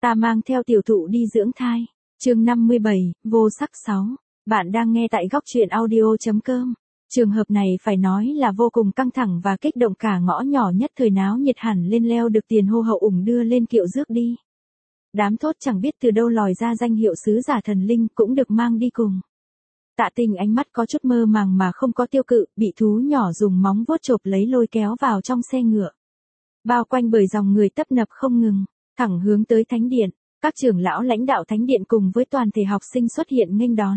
Ta mang theo tiểu thụ đi dưỡng thai. Chương 57, vô sắc 6. Bạn đang nghe tại góc truyện audio.com. Trường hợp này phải nói là vô cùng căng thẳng và kích động, cả ngõ nhỏ nhất thời náo nhiệt hẳn lên. Leo được tiền hô hậu ủng đưa lên kiệu rước đi. Đám thốt chẳng biết từ đâu lòi ra danh hiệu sứ giả thần linh cũng được mang đi cùng. Tạ Tinh ánh mắt có chút mơ màng mà không có tiêu cự, bị thú nhỏ dùng móng vuốt chộp lấy lôi kéo vào trong xe ngựa. Bao quanh bởi dòng người tấp nập không ngừng, thẳng hướng tới thánh điện. Các trưởng lão lãnh đạo thánh điện cùng với toàn thể học sinh xuất hiện nghênh đón.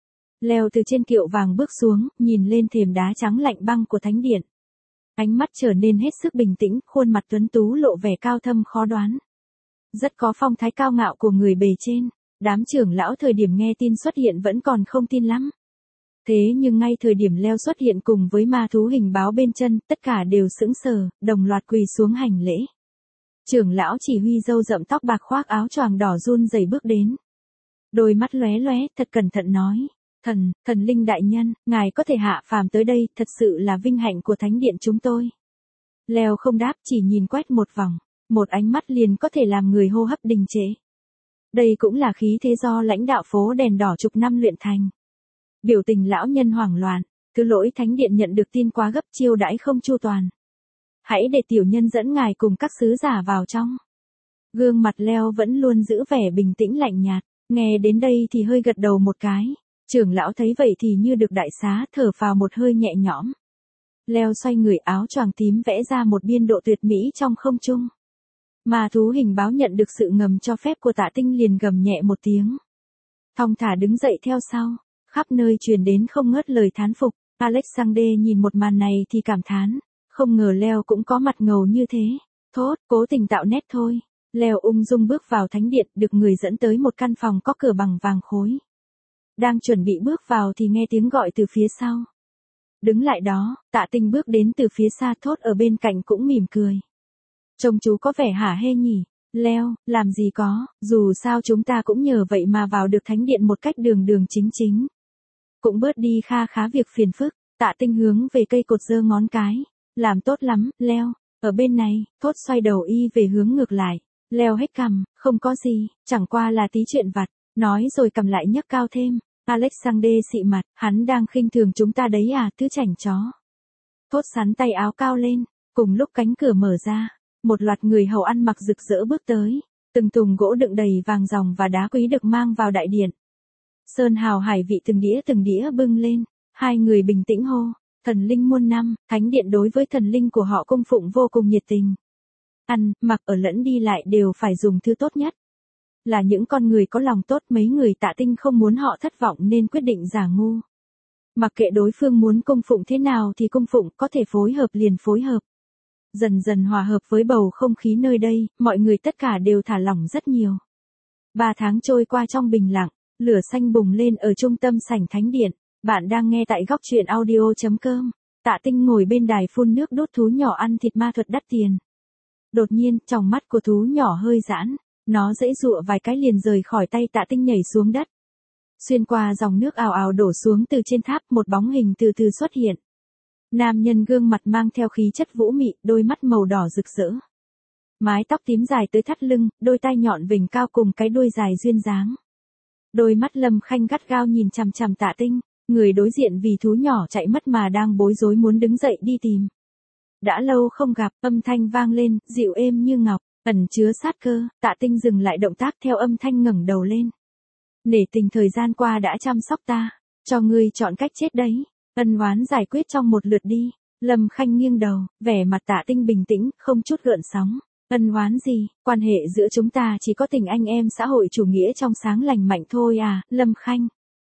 Leo từ trên kiệu vàng bước xuống, nhìn lên thềm đá trắng lạnh băng của thánh điện. Ánh mắt trở nên hết sức bình tĩnh, khuôn mặt tuấn tú lộ vẻ cao thâm khó đoán. Rất có phong thái cao ngạo của người bề trên. Đám trưởng lão thời điểm nghe tin xuất hiện vẫn còn không tin lắm. Thế nhưng ngay thời điểm Leo xuất hiện cùng với ma thú hình báo bên chân, tất cả đều sững sờ, đồng loạt quỳ xuống hành lễ. Trưởng lão chỉ huy râu rậm tóc bạc khoác áo choàng đỏ run rẩy bước đến. Đôi mắt lóe lóe, thật cẩn thận nói. Thần linh đại nhân, ngài có thể hạ phàm tới đây, thật sự là vinh hạnh của thánh điện chúng tôi. Leo không đáp, chỉ nhìn quét một vòng, một ánh mắt liền có thể làm người hô hấp đình trệ. Đây cũng là khí thế do lãnh đạo phố đèn đỏ chục năm luyện thành. Biểu tình lão nhân hoảng loạn, thứ lỗi thánh điện nhận được tin quá gấp, chiêu đãi không chu toàn. Hãy để tiểu nhân dẫn ngài cùng các sứ giả vào trong. Gương mặt Leo vẫn luôn giữ vẻ bình tĩnh lạnh nhạt, nghe đến đây thì hơi gật đầu một cái. Trưởng lão thấy vậy thì như được đại xá, thở phào một hơi nhẹ nhõm. Leo xoay người, áo choàng tím vẽ ra một biên độ tuyệt mỹ trong không trung. Ma thú hình báo nhận được sự ngầm cho phép của Tạ Tinh liền gầm nhẹ một tiếng. Thong thả đứng dậy theo sau, khắp nơi truyền đến không ngớt lời thán phục. Alexander nhìn một màn này thì cảm thán, không ngờ Leo cũng có mặt ngầu như thế. Thốt, cố tình tạo nét thôi. Leo ung dung bước vào thánh điện, được người dẫn tới một căn phòng có cửa bằng vàng khối. Đang chuẩn bị bước vào thì nghe tiếng gọi từ phía sau. Đứng lại đó, Tạ Tinh bước đến từ phía xa, Thốt ở bên cạnh cũng mỉm cười. Trông chú có vẻ hả hê nhỉ. Leo, làm gì có, dù sao chúng ta cũng nhờ vậy mà vào được thánh điện một cách đường đường chính chính. Cũng bớt đi kha khá việc phiền phức. Tạ Tinh hướng về cây cột giơ ngón cái. Làm tốt lắm, Leo, ở bên này. Thốt xoay đầu y về hướng ngược lại. Leo hết cằm, không có gì, chẳng qua là tí chuyện vặt. Nói rồi cầm lại nhấc cao thêm. Alexander xị mặt, hắn đang khinh thường chúng ta đấy à, thứ chảnh chó. Thốt sắn tay áo cao lên, cùng lúc cánh cửa mở ra. Một loạt người hầu ăn mặc rực rỡ bước tới, từng thùng gỗ đựng đầy vàng ròng và đá quý được mang vào đại điện. Sơn hào hải vị từng đĩa bưng lên, hai người bình tĩnh hô, thần linh muôn năm. Thánh điện đối với thần linh của họ cung phụng vô cùng nhiệt tình. Ăn, mặc ở lẫn đi lại đều phải dùng thứ tốt nhất. Là những con người có lòng tốt, mấy người Tạ Tinh không muốn họ thất vọng nên quyết định giả ngu. Mặc kệ đối phương muốn cung phụng thế nào thì cung phụng, có thể phối hợp liền phối hợp. Dần dần hòa hợp với bầu không khí nơi đây, mọi người tất cả đều thả lỏng rất nhiều. 3 tháng trôi qua trong bình lặng, lửa xanh bùng lên ở trung tâm sảnh thánh điện. Bạn đang nghe tại góc truyện audio.com. Tạ Tinh ngồi bên đài phun nước đốt thú nhỏ ăn thịt ma thuật đắt tiền. Đột nhiên, tròng mắt của thú nhỏ hơi giãn, nó giãy giụa vài cái liền rời khỏi tay Tạ Tinh nhảy xuống đất. Xuyên qua dòng nước ào ào đổ xuống từ trên tháp, một bóng hình từ từ xuất hiện. Nam nhân gương mặt mang theo khí chất vũ mị, đôi mắt màu đỏ rực rỡ. Mái tóc tím dài tới thắt lưng, đôi tai nhọn vểnh cao cùng cái đuôi dài duyên dáng. Đôi mắt Lâm Khanh gắt gao nhìn chằm chằm Tạ Tinh, người đối diện vì thú nhỏ chạy mất mà đang bối rối muốn đứng dậy đi tìm. Đã lâu không gặp, âm thanh vang lên, dịu êm như ngọc, ẩn chứa sát cơ. Tạ Tinh dừng lại động tác theo âm thanh ngẩng đầu lên. Nể tình thời gian qua đã chăm sóc ta, cho ngươi chọn cách chết đấy. Ân oán giải quyết trong một lượt đi. Lâm Khanh nghiêng đầu, vẻ mặt Tạ Tinh bình tĩnh, không chút gợn sóng. Ân oán gì, quan hệ giữa chúng ta chỉ có tình anh em xã hội chủ nghĩa trong sáng lành mạnh thôi à, Lâm Khanh.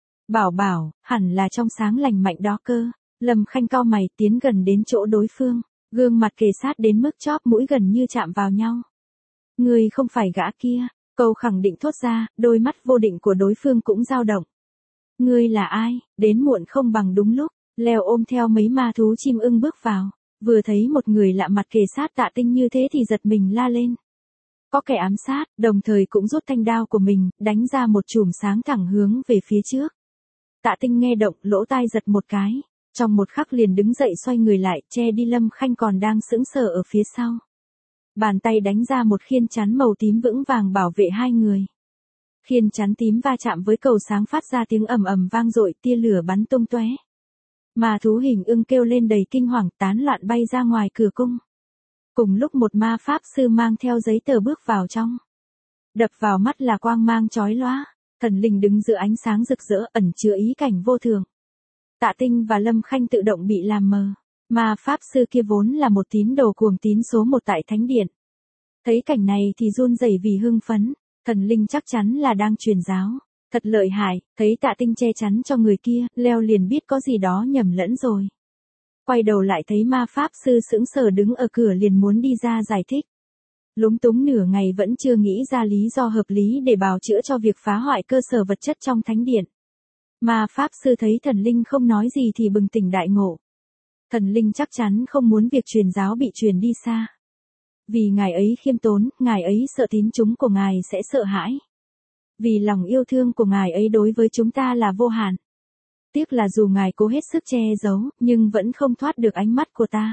Bảo, hẳn là trong sáng lành mạnh đó cơ. Lâm Khanh cau mày tiến gần đến chỗ đối phương, gương mặt kề sát đến mức chóp mũi gần như chạm vào nhau. Ngươi không phải gã kia, câu khẳng định thốt ra, đôi mắt vô định của đối phương cũng dao động. Ngươi là ai, đến muộn không bằng đúng lúc. Leo ôm theo mấy ma thú chim ưng bước vào, vừa thấy một người lạ mặt kề sát Tạ Tinh như thế thì giật mình la lên. Có kẻ ám sát, đồng thời cũng rút thanh đao của mình, đánh ra một chùm sáng thẳng hướng về phía trước. Tạ Tinh nghe động, lỗ tai giật một cái, trong một khắc liền đứng dậy xoay người lại, che đi Lâm Khanh còn đang sững sờ ở phía sau. Bàn tay đánh ra một khiên chắn màu tím vững vàng bảo vệ hai người. Khiên chắn tím va chạm với cầu sáng phát ra tiếng ầm ầm vang dội, tia lửa bắn tung tóe. Ma thú hình ưng kêu lên đầy kinh hoàng, tán loạn bay ra ngoài cửa cung. Cùng lúc một ma pháp sư mang theo giấy tờ bước vào trong. Đập vào mắt là quang mang chói lóa, thần linh đứng giữa ánh sáng rực rỡ ẩn chứa ý cảnh vô thường. Tạ Tinh và Lâm Khanh tự động bị làm mờ. Ma pháp sư kia vốn là một tín đồ cuồng tín số 1 tại thánh điện. Thấy cảnh này thì run rẩy vì hưng phấn, thần linh chắc chắn là đang truyền giáo. Thật lợi hại, thấy Tạ Tinh che chắn cho người kia, Leo liền biết có gì đó nhầm lẫn rồi. Quay đầu lại thấy ma pháp sư sững sờ đứng ở cửa liền muốn đi ra giải thích. Lúng túng nửa ngày vẫn chưa nghĩ ra lý do hợp lý để bào chữa cho việc phá hoại cơ sở vật chất trong thánh điện. Ma pháp sư thấy thần linh không nói gì thì bừng tỉnh đại ngộ. Thần linh chắc chắn không muốn việc truyền giáo bị truyền đi xa. Vì ngài ấy khiêm tốn, ngài ấy sợ tín chúng của ngài sẽ sợ hãi. Vì lòng yêu thương của ngài ấy đối với chúng ta là vô hạn. Tiếc là dù ngài cố hết sức che giấu, nhưng vẫn không thoát được ánh mắt của ta.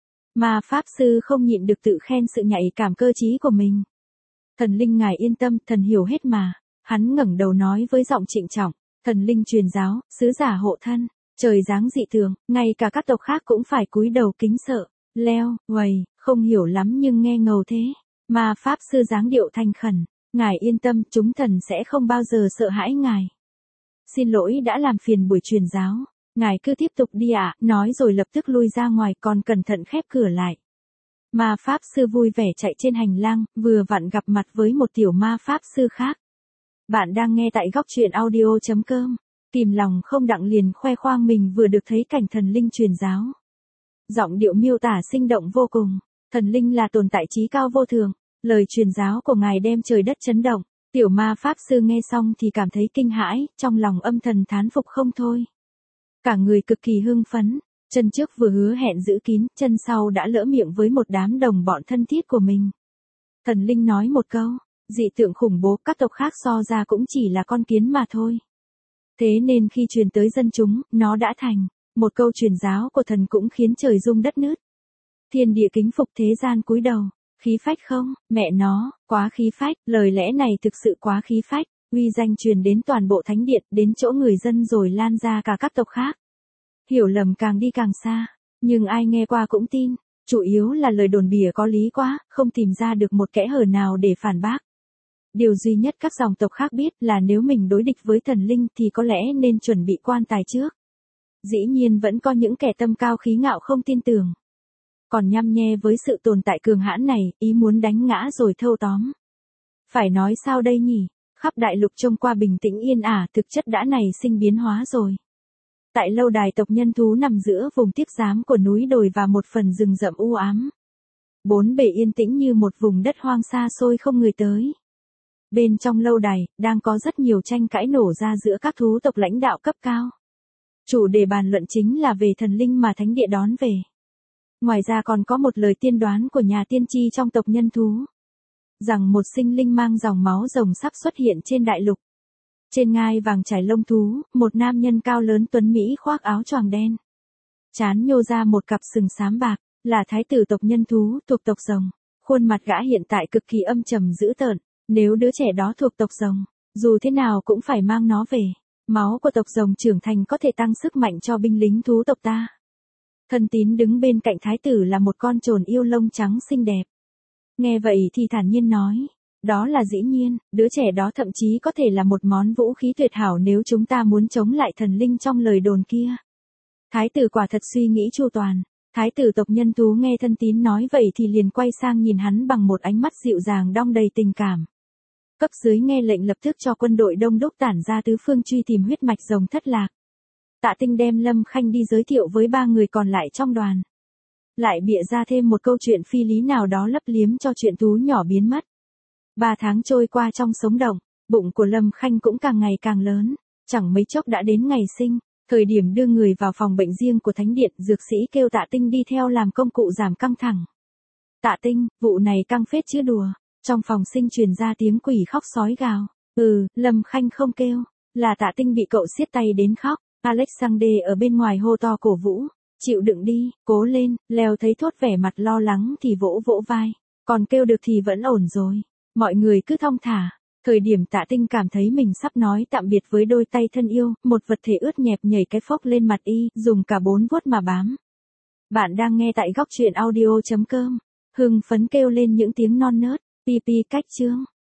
Ma pháp sư không nhịn được tự khen sự nhạy cảm cơ trí của mình. Thần linh ngài yên tâm, thần hiểu hết mà. Hắn ngẩng đầu nói với giọng trịnh trọng, thần linh truyền giáo, sứ giả hộ thân, trời giáng dị thường, ngay cả các tộc khác cũng phải cúi đầu kính sợ. Leo, uầy, không hiểu lắm nhưng nghe ngầu thế. Ma pháp sư dáng điệu thành khẩn, ngài yên tâm, chúng thần sẽ không bao giờ sợ hãi ngài. Xin lỗi đã làm phiền buổi truyền giáo. Ngài cứ tiếp tục đi ạ, nói rồi lập tức lui ra ngoài còn cẩn thận khép cửa lại. Ma pháp sư vui vẻ chạy trên hành lang, vừa vặn gặp mặt với một tiểu ma pháp sư khác. Bạn đang nghe tại góc truyện audio.com. Kìm lòng không đặng liền khoe khoang mình vừa được thấy cảnh thần linh truyền giáo. Giọng điệu miêu tả sinh động vô cùng. Thần linh là tồn tại trí cao vô thường. Lời truyền giáo của ngài đem trời đất chấn động. Tiểu ma pháp sư nghe xong thì cảm thấy kinh hãi, trong lòng âm thầm thán phục không thôi. Cả người cực kỳ hưng phấn, chân trước vừa hứa hẹn giữ kín, chân sau đã lỡ miệng với một đám đồng bọn thân thiết của mình. Thần linh nói một câu, dị tượng khủng bố các tộc khác so ra cũng chỉ là con kiến mà thôi. Thế nên khi truyền tới dân chúng, nó đã thành một câu truyền giáo của thần cũng khiến trời rung đất nứt. Thiên địa kính phục thế gian cúi đầu, khí phách không, mẹ nó, quá khí phách, lời lẽ này thực sự quá khí phách. Uy danh truyền đến toàn bộ thánh điện, đến chỗ người dân rồi lan ra cả các tộc khác. Hiểu lầm càng đi càng xa, nhưng ai nghe qua cũng tin, chủ yếu là lời đồn bịa có lý quá, không tìm ra được một kẽ hở nào để phản bác. Điều duy nhất các dòng tộc khác biết là nếu mình đối địch với thần linh thì có lẽ nên chuẩn bị quan tài trước. Dĩ nhiên vẫn có những kẻ tâm cao khí ngạo không tin tưởng. Còn nhăm nhe với sự tồn tại cường hãn này, ý muốn đánh ngã rồi thâu tóm. Phải nói sao đây nhỉ? Khắp đại lục trông qua bình tĩnh yên ả thực chất đã nảy sinh biến hóa rồi. Tại lâu đài tộc nhân thú nằm giữa vùng tiếp giám của núi đồi và một phần rừng rậm u ám. Bốn bề yên tĩnh như một vùng đất hoang xa xôi không người tới. Bên trong lâu đài, đang có rất nhiều tranh cãi nổ ra giữa các thú tộc lãnh đạo cấp cao. Chủ đề bàn luận chính là về thần linh mà thánh địa đón về. Ngoài ra còn có một lời tiên đoán của nhà tiên tri trong tộc nhân thú. Rằng một sinh linh mang dòng máu rồng sắp xuất hiện trên đại lục. Trên ngai vàng trải lông thú, một nam nhân cao lớn tuấn Mỹ khoác áo choàng đen. Trán nhô ra một cặp sừng xám bạc, là thái tử tộc nhân thú thuộc tộc rồng. Khuôn mặt gã hiện tại cực kỳ âm trầm dữ tợn, nếu đứa trẻ đó thuộc tộc rồng, dù thế nào cũng phải mang nó về. Máu của tộc rồng trưởng thành có thể tăng sức mạnh cho binh lính thú tộc ta. Thân tín đứng bên cạnh thái tử là một con trồn yêu lông trắng xinh đẹp. Nghe vậy thì thản nhiên nói, đó là dĩ nhiên, đứa trẻ đó thậm chí có thể là một món vũ khí tuyệt hảo nếu chúng ta muốn chống lại thần linh trong lời đồn kia. Thái tử quả thật suy nghĩ chu toàn. Thái tử tộc nhân thú nghe thân tín nói vậy thì liền quay sang nhìn hắn bằng một ánh mắt dịu dàng đong đầy tình cảm. Cấp dưới nghe lệnh lập tức cho quân đội đông đúc tản ra tứ phương truy tìm huyết mạch rồng thất lạc. Tạ Tinh đem Lâm Khanh đi giới thiệu với 3 người còn lại trong đoàn. Lại bịa ra thêm một câu chuyện phi lý nào đó lấp liếm cho chuyện thú nhỏ biến mất. 3 tháng trôi qua trong sống động, bụng của Lâm Khanh cũng càng ngày càng lớn, chẳng mấy chốc đã đến ngày sinh. Thời điểm đưa người vào phòng bệnh riêng của thánh điện, dược sĩ kêu Tạ Tinh đi theo làm công cụ giảm căng thẳng. Tạ Tinh, vụ này căng phết chứ đùa. Trong phòng sinh truyền ra tiếng quỷ khóc sói gào. Lâm Khanh không kêu, là Tạ Tinh bị cậu siết tay đến khóc. Alexander ở bên ngoài hô to cổ vũ. Chịu đựng đi, cố lên. Leo thấy Thốt vẻ mặt lo lắng thì vỗ vỗ vai. Còn kêu được thì vẫn ổn rồi. Mọi người cứ thong thả. Thời điểm Tạ Tinh cảm thấy mình sắp nói tạm biệt với đôi tay thân yêu, một vật thể ướt nhẹp nhảy cái phốc lên mặt y, dùng cả 4 vuốt mà bám. Bạn đang nghe tại góc truyện audio.com. Hưng phấn kêu lên những tiếng non nớt, pi pi cách chương.